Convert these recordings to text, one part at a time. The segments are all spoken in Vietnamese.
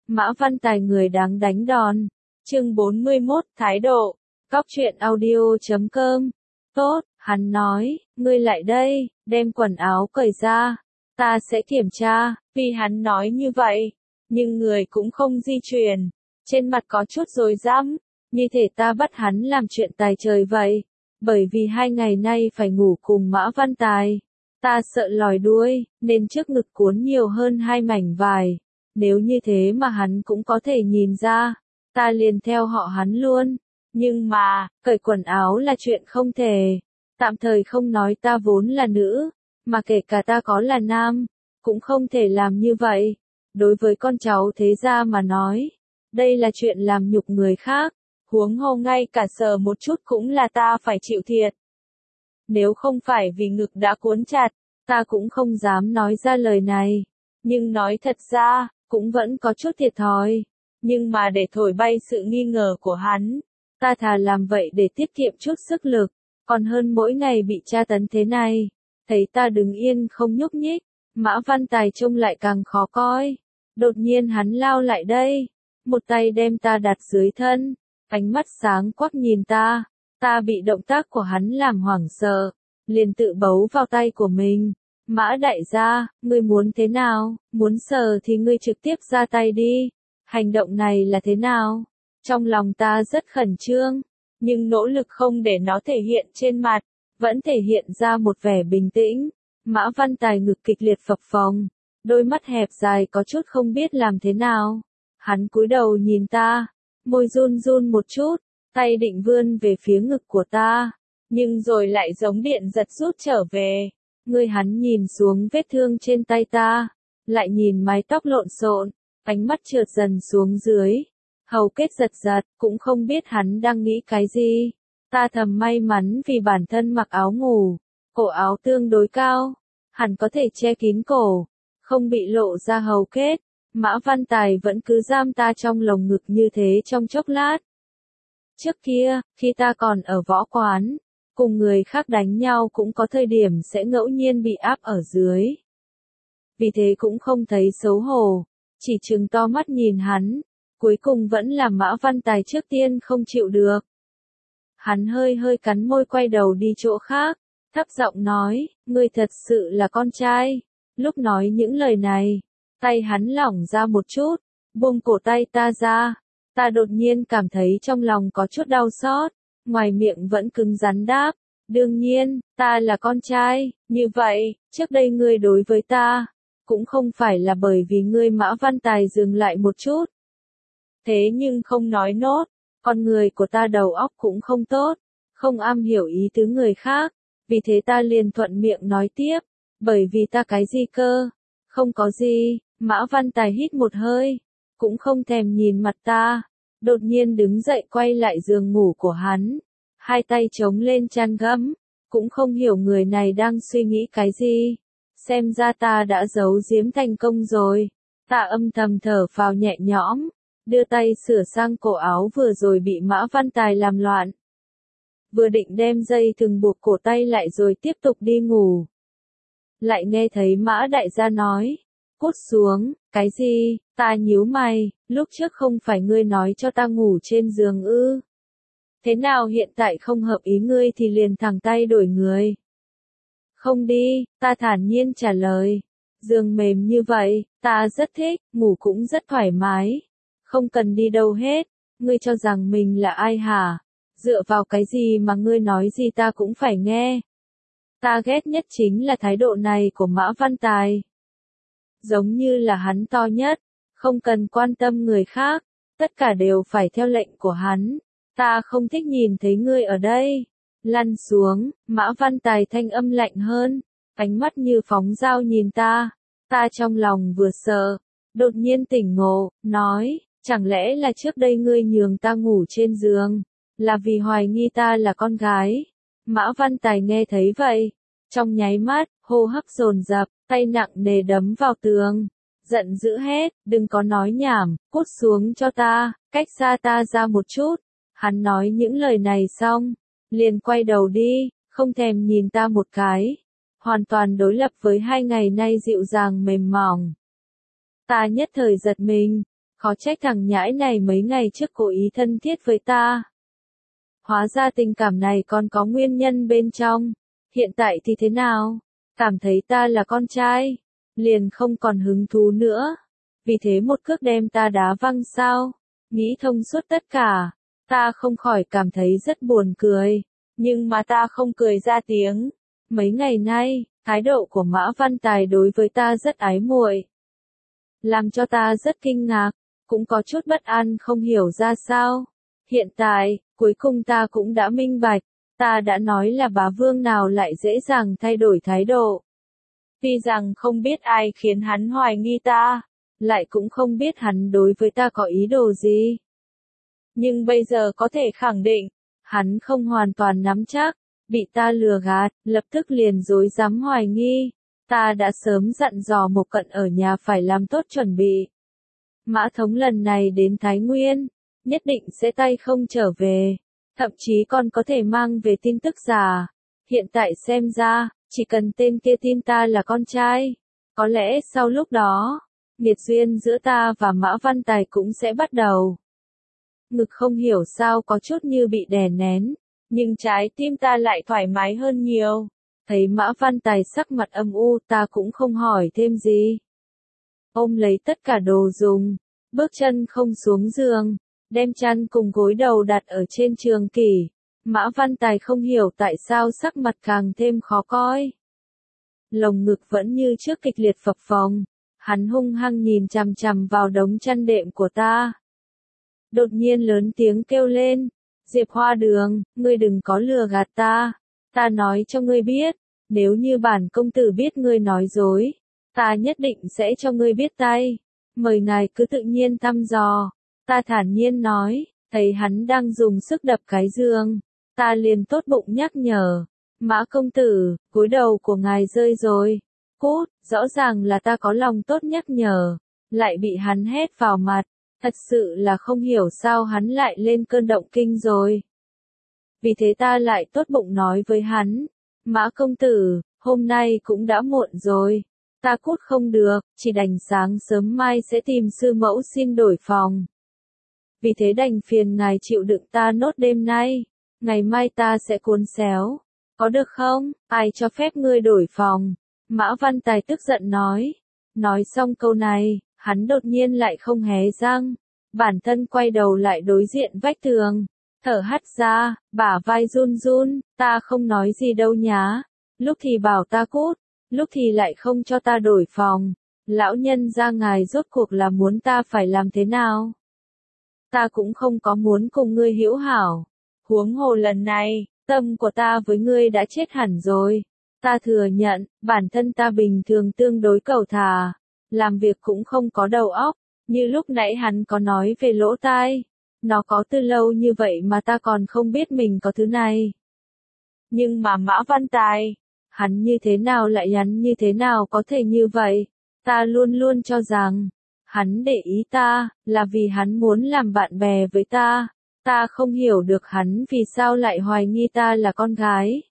Mã Văn Tài người đáng đánh đòn. Chương 41, thái độ. Cóc truyện audio.com. Tốt, hắn nói, ngươi lại đây, đem quần áo cởi ra, ta sẽ kiểm tra. Vì hắn nói như vậy, nhưng người cũng không di chuyển, trên mặt có chút rối rắm, như thể ta bắt hắn làm chuyện tài trời vậy. Bởi vì 2 ngày nay phải ngủ cùng Mã Văn Tài, ta sợ lòi đuôi, nên trước ngực cuốn nhiều hơn 2 mảnh vải. Nếu như thế mà hắn cũng có thể nhìn ra, ta liền theo họ hắn luôn. Nhưng mà, cởi quần áo là chuyện không thể. Tạm thời không nói ta vốn là nữ, mà kể cả ta có là nam, cũng không thể làm như vậy. Đối với con cháu thế gia mà nói, đây là chuyện làm nhục người khác, huống hồ ngay cả sờ một chút cũng là ta phải chịu thiệt. Nếu không phải vì ngực đã cuốn chặt, ta cũng không dám nói ra lời này. Nhưng nói thật ra, cũng vẫn có chút thiệt thòi. Nhưng mà để thổi bay sự nghi ngờ của hắn, ta thà làm vậy để tiết kiệm chút sức lực, còn hơn mỗi ngày bị tra tấn thế này. Thấy ta đứng yên không nhúc nhích, Mã Văn Tài trông lại càng khó coi. Đột nhiên hắn lao lại đây, một tay đem ta đặt dưới thân, ánh mắt sáng quắc nhìn ta. Ta bị động tác của hắn làm hoảng sợ, liền tự bấu vào tay của mình. Mã đại gia, ngươi muốn thế nào? Muốn sờ thì ngươi trực tiếp ra tay đi. Hành động này là thế nào? Trong lòng ta rất khẩn trương, nhưng nỗ lực không để nó thể hiện trên mặt, vẫn thể hiện ra một vẻ bình tĩnh. Mã Văn Tài ngực kịch liệt phập phồng, đôi mắt hẹp dài có chút không biết làm thế nào. Hắn cúi đầu nhìn ta, môi run run một chút, tay định vươn về phía ngực của ta, nhưng rồi lại giống điện giật rút trở về. Hắn nhìn xuống vết thương trên tay ta, lại nhìn mái tóc lộn xộn, ánh mắt trượt dần xuống dưới, hầu kết giật giật, cũng không biết hắn đang nghĩ cái gì. Ta thầm may mắn vì bản thân mặc áo ngủ, cổ áo tương đối cao, hẳn có thể che kín cổ, không bị lộ ra hầu kết. Mã Văn Tài vẫn cứ giam ta trong lồng ngực như thế trong chốc lát. Trước kia, khi ta còn ở võ quán, cùng người khác đánh nhau cũng có thời điểm sẽ ngẫu nhiên bị áp ở dưới. Vì thế cũng không thấy xấu hổ, chỉ trừng to mắt nhìn hắn, cuối cùng vẫn là Mã Văn Tài trước tiên không chịu được. Hắn hơi hơi cắn môi quay đầu đi chỗ khác, thấp giọng nói, ngươi thật sự là con trai. Lúc nói những lời này, tay hắn lỏng ra một chút, buông cổ tay ta ra. Ta đột nhiên cảm thấy trong lòng có chút đau xót, ngoài miệng vẫn cứng rắn đáp, đương nhiên, ta là con trai. Như vậy, trước đây ngươi đối với ta, cũng không phải là bởi vì ngươi. Mã Văn Tài dừng lại một chút. Thế nhưng không nói nốt, con người của ta đầu óc cũng không tốt, không am hiểu ý tứ người khác, vì thế ta liền thuận miệng nói tiếp, bởi vì ta cái gì cơ? Không có gì. Mã Văn Tài hít một hơi, cũng không thèm nhìn mặt ta, đột nhiên đứng dậy quay lại giường ngủ của hắn, hai tay chống lên chăn gấm, cũng không hiểu người này đang suy nghĩ cái gì. Xem ra ta đã giấu giếm thành công rồi. Ta âm thầm thở phào nhẹ nhõm, đưa tay sửa sang cổ áo vừa rồi bị Mã Văn Tài làm loạn. Vừa định đem dây thừng buộc cổ tay lại rồi tiếp tục đi ngủ, lại nghe thấy Mã đại gia nói, cút xuống. Cái gì? Ta nhíu mày, lúc trước không phải ngươi nói cho ta ngủ trên giường ư? Thế nào hiện tại không hợp ý ngươi thì liền thẳng tay đổi người? Không đi, ta thản nhiên trả lời. Giường mềm như vậy, ta rất thích, ngủ cũng rất thoải mái. Không cần đi đâu hết. Ngươi cho rằng mình là ai hả? Dựa vào cái gì mà ngươi nói gì ta cũng phải nghe? Ta ghét nhất chính là thái độ này của Mã Văn Tài. Giống như là hắn to nhất, không cần quan tâm người khác, tất cả đều phải theo lệnh của hắn. Ta không thích nhìn thấy ngươi ở đây. Lăn xuống. Mã Văn Tài thanh âm lạnh hơn, ánh mắt như phóng dao nhìn ta. Ta trong lòng vừa sợ, đột nhiên tỉnh ngộ, nói, chẳng lẽ là trước đây ngươi nhường ta ngủ trên giường, là vì hoài nghi ta là con gái? Mã Văn Tài nghe thấy vậy, trong nháy mắt, hô hấp dồn dập, tay nặng nề đấm vào tường, giận dữ hét, đừng có nói nhảm, cút xuống cho ta, cách xa ta ra một chút. Hắn nói những lời này xong, liền quay đầu đi, không thèm nhìn ta một cái, hoàn toàn đối lập với 2 ngày nay dịu dàng mềm mỏng. Ta nhất thời giật mình, Khó trách thằng nhãi này mấy ngày trước cố ý thân thiết với ta. Hóa ra tình cảm này còn có nguyên nhân bên trong. Hiện tại thì thế nào? Cảm thấy ta là con trai, liền không còn hứng thú nữa. Vì thế một cước đem ta đá văng sao? Nghĩ thông suốt tất cả, ta không khỏi cảm thấy rất buồn cười. Nhưng mà ta không cười ra tiếng. Mấy ngày nay, thái độ của Mã Văn Tài đối với ta rất ái muội, làm cho ta rất kinh ngạc, cũng có chút bất an không hiểu ra sao. Hiện tại, cuối cùng ta cũng đã minh bạch, ta đã nói là bá vương nào lại dễ dàng thay đổi thái độ. Tuy rằng không biết ai khiến hắn hoài nghi ta, lại cũng không biết hắn đối với ta có ý đồ gì. Nhưng bây giờ có thể khẳng định, hắn không hoàn toàn nắm chắc, bị ta lừa gạt, lập tức liền dối dám hoài nghi. Ta đã sớm dặn dò Mộc Cận ở nhà phải làm tốt chuẩn bị. Mã Thống lần này đến Thái Nguyên, nhất định sẽ tay không trở về, thậm chí còn có thể mang về tin tức giả. Hiện tại xem ra, chỉ cần tên kia tin ta là con trai, có lẽ sau lúc đó, nghiệt duyên giữa ta và Mã Văn Tài cũng sẽ bắt đầu. Ngực không hiểu sao có chút như bị đè nén, nhưng trái tim ta lại thoải mái hơn nhiều. Thấy Mã Văn Tài sắc mặt âm u, ta cũng không hỏi thêm gì. Ôm lấy tất cả đồ dùng, bước chân không xuống giường, đem chăn cùng gối đầu đặt ở trên trường kỷ. Mã Văn Tài không hiểu tại sao sắc mặt càng thêm khó coi. Lồng ngực vẫn như trước kịch liệt phập phồng, hắn hung hăng nhìn chằm chằm vào đống chăn đệm của ta. Đột nhiên lớn tiếng kêu lên, Diệp Hoa Đường, ngươi đừng có lừa gạt ta. Ta nói cho ngươi biết, nếu như bản công tử biết ngươi nói dối, ta nhất định sẽ cho ngươi biết tay. Mời ngài cứ tự nhiên thăm dò. Ta thản nhiên nói, thấy hắn đang dùng sức đập cái giường. Ta liền tốt bụng nhắc nhở. Mã công tử, gối đầu của ngài rơi rồi. Cút, rõ ràng là ta có lòng tốt nhắc nhở. Lại bị hắn hét vào mặt. Thật sự là không hiểu sao hắn lại lên cơn động kinh rồi. Vì thế ta lại tốt bụng nói với hắn. Mã công tử, hôm nay cũng đã muộn rồi. Ta cút không được, chỉ đành sáng sớm mai sẽ tìm sư mẫu xin đổi phòng. Vì thế đành phiền ngài chịu đựng ta nốt đêm nay. Ngày mai ta sẽ cuốn xéo. Có được không? Ai cho phép ngươi đổi phòng? Mã Văn Tài tức giận nói. Nói xong câu này, hắn đột nhiên lại không hé răng. Bản thân quay đầu lại đối diện vách tường. Thở hắt ra, bả vai run run, ta không nói gì đâu nhá. Lúc thì bảo ta cút, lúc thì lại không cho ta đổi phòng. Lão nhân gia ngài rốt cuộc là muốn ta phải làm thế nào? Ta cũng không có muốn cùng ngươi hữu hảo. Huống hồ lần này, tâm của ta với ngươi đã chết hẳn rồi. Ta thừa nhận, bản thân ta bình thường tương đối cầu thà, làm việc cũng không có đầu óc, như lúc nãy hắn có nói về lỗ tai. Nó có từ lâu như vậy mà ta còn không biết mình có thứ này. Nhưng mà Mã Văn Tài, hắn như thế nào lại hắn như thế nào có thể như vậy? Ta luôn luôn cho rằng, hắn để ý ta, là vì hắn muốn làm bạn bè với ta. Ta không hiểu được hắn vì sao lại hoài nghi ta là con gái.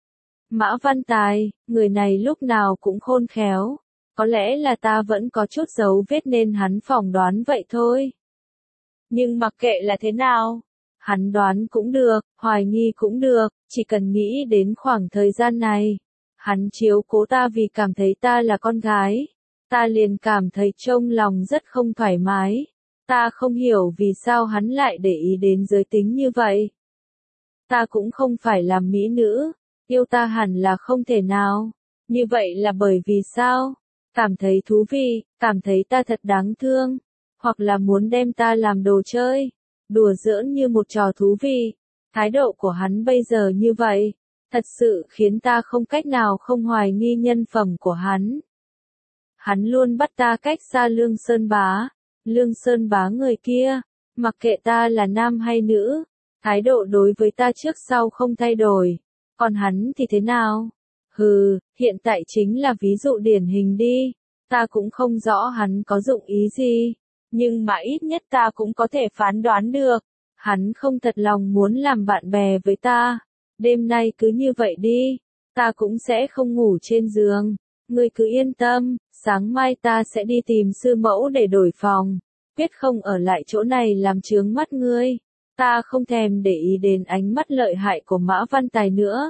Mã Văn Tài, người này lúc nào cũng khôn khéo. Có lẽ là ta vẫn có chút dấu vết nên hắn phỏng đoán vậy thôi. Nhưng mặc kệ là thế nào, hắn đoán cũng được, hoài nghi cũng được, chỉ cần nghĩ đến khoảng thời gian này. Hắn chiếu cố ta vì cảm thấy ta là con gái. Ta liền cảm thấy trong lòng rất không thoải mái. Ta không hiểu vì sao hắn lại để ý đến giới tính như vậy. Ta cũng không phải là mỹ nữ, yêu ta hẳn là không thể nào. Như vậy là bởi vì sao? Cảm thấy thú vị, cảm thấy ta thật đáng thương, hoặc là muốn đem ta làm đồ chơi, đùa giỡn như một trò thú vị. Thái độ của hắn bây giờ như vậy, thật sự khiến ta không cách nào không hoài nghi nhân phẩm của hắn. Hắn luôn bắt ta cách xa Lương Sơn Bá. Lương Sơn Bá người kia, mặc kệ ta là nam hay nữ, thái độ đối với ta trước sau không thay đổi. Còn hắn thì thế nào? Hừ, hiện tại chính là ví dụ điển hình đi. Ta cũng không rõ hắn có dụng ý gì, nhưng mà ít nhất ta cũng có thể phán đoán được. Hắn không thật lòng muốn làm bạn bè với ta. Đêm nay cứ như vậy đi, ta cũng sẽ không ngủ trên giường. Ngươi cứ yên tâm, sáng mai ta sẽ đi tìm sư mẫu để đổi phòng. quyết không ở lại chỗ này làm chướng mắt ngươi. Ta không thèm để ý đến ánh mắt lợi hại của Mã Văn Tài nữa.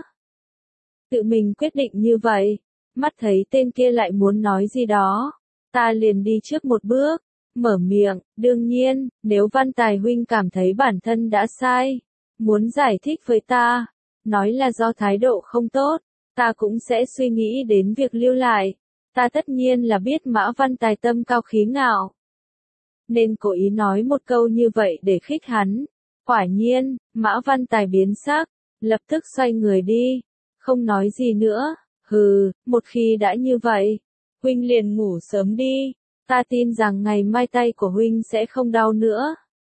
Tự mình quyết định như vậy, mắt thấy tên kia lại muốn nói gì đó, ta liền đi trước một bước, mở miệng, đương nhiên, nếu Văn Tài huynh cảm thấy bản thân đã sai, muốn giải thích với ta, nói là do thái độ không tốt, ta cũng sẽ suy nghĩ đến việc lưu lại. Ta tất nhiên là biết Mã Văn Tài tâm cao khí ngạo, nên cố ý nói một câu như vậy để khích hắn. Quả nhiên, Mã Văn Tài biến sắc, lập tức xoay người đi, không nói gì nữa. Hừ, một khi đã như vậy, huynh liền ngủ sớm đi, ta tin rằng ngày mai tay của huynh sẽ không đau nữa.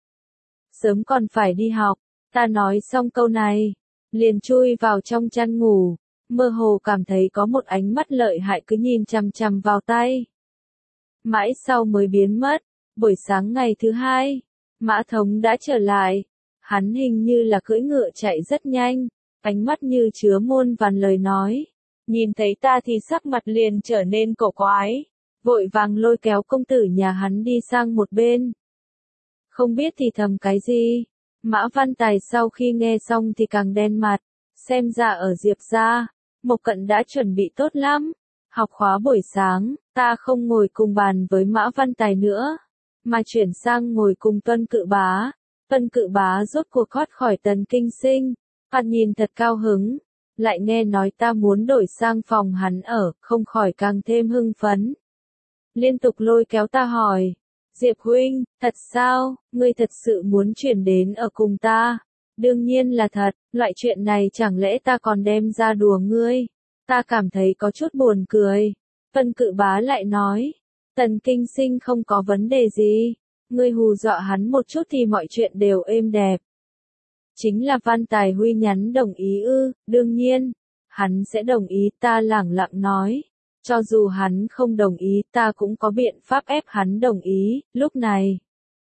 Sớm còn phải đi học. Ta nói xong câu này, liền chui vào trong chăn ngủ, mơ hồ cảm thấy có một ánh mắt lợi hại cứ nhìn chằm chằm vào tay. Mãi sau mới biến mất. Buổi sáng ngày thứ hai, Mã Thống đã trở lại. Hắn hình như là cưỡi ngựa chạy rất nhanh, ánh mắt như chứa muôn vàn lời nói. Nhìn thấy ta thì sắc mặt liền trở nên cổ quái, vội vàng lôi kéo công tử nhà hắn đi sang một bên. Không biết thì thầm cái gì. Mã Văn Tài sau khi nghe xong thì càng đen mặt, xem ra ở Diệp gia, Mộc Cận đã chuẩn bị tốt lắm. Học khóa buổi sáng, ta không ngồi cùng bàn với Mã Văn Tài nữa, mà chuyển sang ngồi cùng Tuân Cự Bá. Tuân Cự Bá rốt cuộc thoát khỏi Tần Kinh Sinh, hắn nhìn thật cao hứng, lại nghe nói ta muốn đổi sang phòng hắn ở, không khỏi càng thêm hưng phấn. Liên tục lôi kéo ta hỏi, Diệp huynh, thật sao, ngươi thật sự muốn chuyển đến ở cùng ta? Đương nhiên là thật, loại chuyện này chẳng lẽ ta còn đem ra đùa ngươi? Ta cảm thấy có chút buồn cười. Tuân Cự Bá lại nói, Tần Kinh Sinh không có vấn đề gì, ngươi hù dọa hắn một chút thì mọi chuyện đều êm đẹp. Chính là Văn Tài huy nhắn đồng ý ư? Đương nhiên, hắn sẽ đồng ý. Ta lẳng lặng nói, cho dù hắn không đồng ý ta cũng có biện pháp ép hắn đồng ý. Lúc này,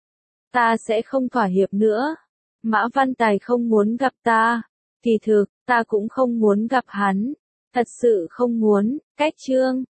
ta sẽ không thỏa hiệp nữa. Mã Văn Tài không muốn gặp ta, thì thực, ta cũng không muốn gặp hắn. Thật sự không muốn. Cách chương